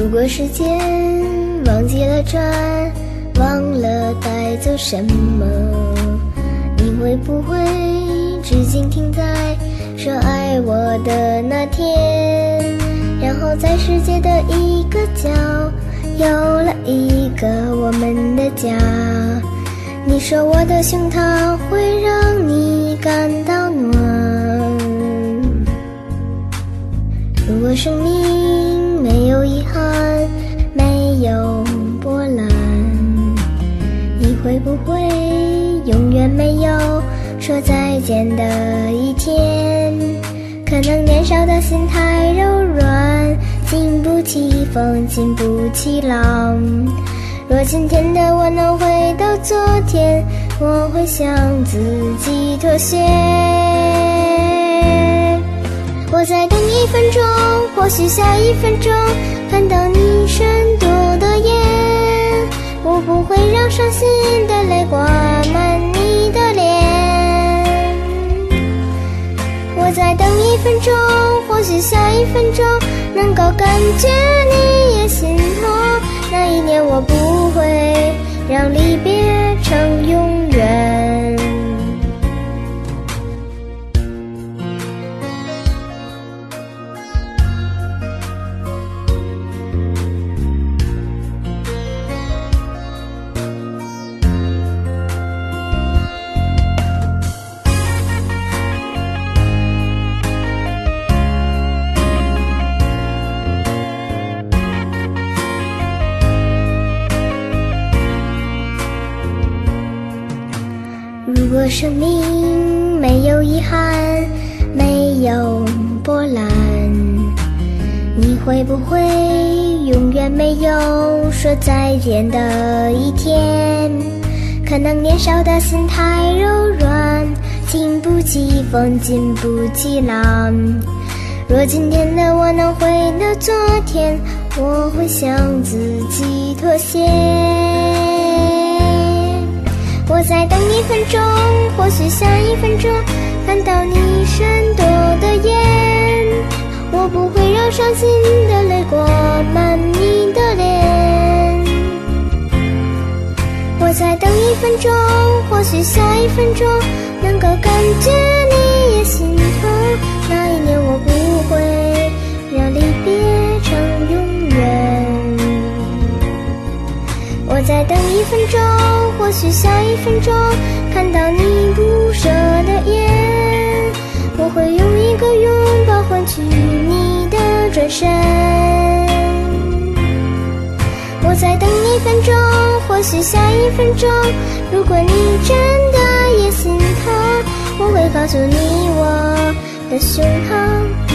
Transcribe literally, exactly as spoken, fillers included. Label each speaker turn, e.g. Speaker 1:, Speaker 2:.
Speaker 1: 过时间，忘记了转，忘了带走什么，你会不会至今停在说爱我的那天？然后在世界的一个角，有了一个我们的家。你说我的胸膛会让你感到暖，如果生命没有遗憾，没有波澜，你会不会永远没有说再见的一天？可能年少的心太柔软，经不起风，经不起浪。若今天的我能回到昨天，我会向自己妥协。我再等一分钟，或许下一分钟看到你闪躲的眼，我不会让伤心的泪挂满你的脸。我再等一分钟，或许下一分钟能够感觉你也心痛，那一年我不会让离别成永远。如果生命没有遗憾，没有波澜，你会不会永远没有说再见的一天？可能年少的心太柔软，经不起风，经不起浪。若今天的我能回到昨天，我会向自己妥协。我再等一分钟，或许下一分钟看到你闪躲的眼，我不会让伤心的泪挂满你的脸。我再等一分钟，或许下一分钟能够感觉你也心痛，那一年我不会让离别成永远。我再等一分钟，或许下一分钟看到你不舍的眼，我会用一个拥抱换取你的转身。我再等一分钟，或许下一分钟，如果你真的也心疼，我会告诉你我的胸膛